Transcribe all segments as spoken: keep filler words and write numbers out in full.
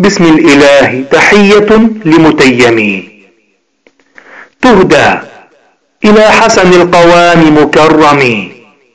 بسم الإله تحية لمتيم. تهدى إلى حسن القوام مكرم،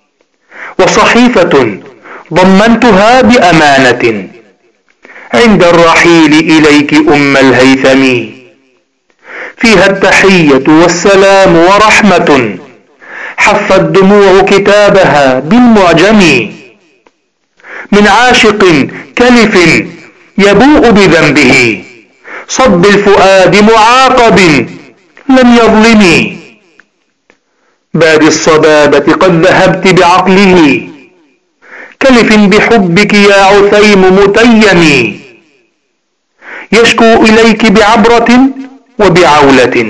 وصحيفة ضمنتها بأمانة عند الرحيل إليك أم الهيثم، فيها التحية والسلام ورحمة، حفت دموع كتابها بالمعجم، من عاشق كلف يبوء بذنبه، صب الفؤاد معاقب لم يظلم، باد الصبابة قد ذهبت بعقله، كلف بحبك يا عثيم متيم، يشكو إليك بعبرة وبعولة،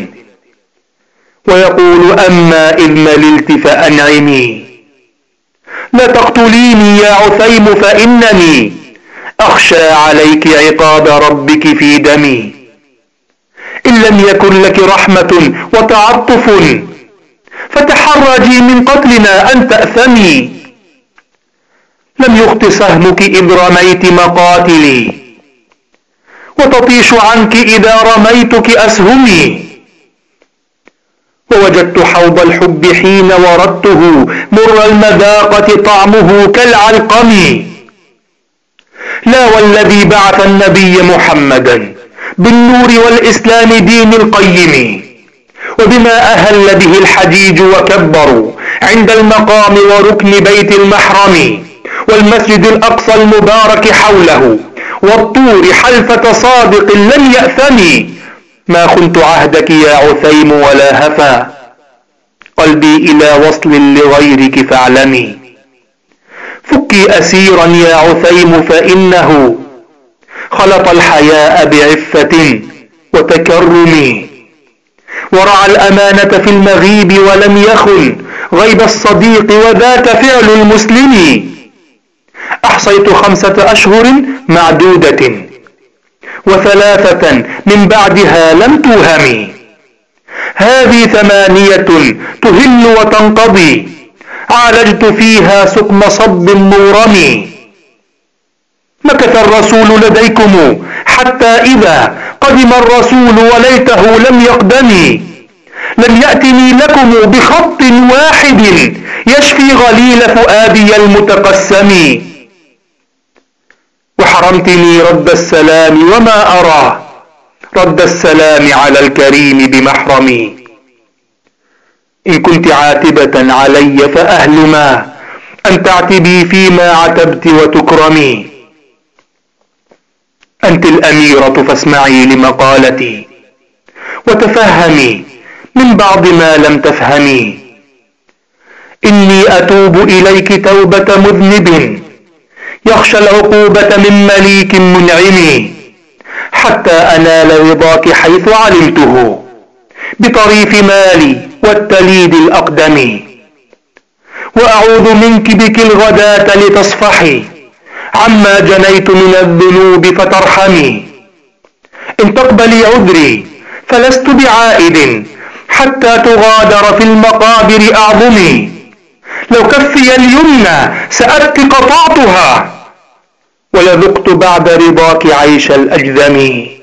ويقول أما إذ مللت فأنعمي، لا تقتليني يا عثيم فإنني أخشى عليك عقاب ربك في دمي، إن لم يكن لك رحمة وتعطف فتحرجي من قتلنا أن تأثمي، لم يخط سهمك إذ رميت مقاتلي، وتطيش عنك إذا رميتك أسهمي، ووجدت حوض الحب حين وردته مر المذاقة طعمه كالعلقم، لا والذي بعث النبي محمدا بالنور والإسلام دين القيم، وبما أهل به الحجيج وكبروا عند المقام وركن بيت المحرم، والمسجد الأقصى المبارك حوله، والطور حلفة صادق لم يأثم، ما خنت عهدك يا عثيم ولا هفى قلبي إلى وصل لغيرك فاعلمي، فكي أسيرا يا عثيم فإنه خلط الحياء بعفة وتكرم، ورعى الأمانة في المغيب ولم يخن غيب الصديق وذاك فعل المسلم، أحصيت خمسة أشهر معدودة وثلاثة من بعدها لم توهمي، هذه ثمانية تهل وتنقضي عالجت فيها سقم صب مورم، مكث الرسول لديكم حتى إذا قدم الرسول وليته لم يقدم، لم يأتني لكم بخط واحد يشفي غليل فؤادي المتقسم، وحرمتني رد السلام وما أرى رد السلام على الكريم بمحرمي، إن كنت عاتبة علي فأهل ما أن تعتبي فيما عتبت وتكرمي، أنت الأميرة فاسمعي لمقالتي وتفهمي من بعض ما لم تفهمي، إني أتوب إليك توبة مذنب يخشى العقوبة من مليك منعم، حتى أنال رضاك حيث علمته بطريف مالي والتليد الأقدم، وأعوذ منك بك الغداة لتصفحي عما جنيت من الذنوب فترحمي، إن تقبلي عذري فلست بعائد حتى تغادر في المقابر أعظمي، لو كفي اليمنى سألت قطعتها ولذقت بعد رضاك عيش الأجذم.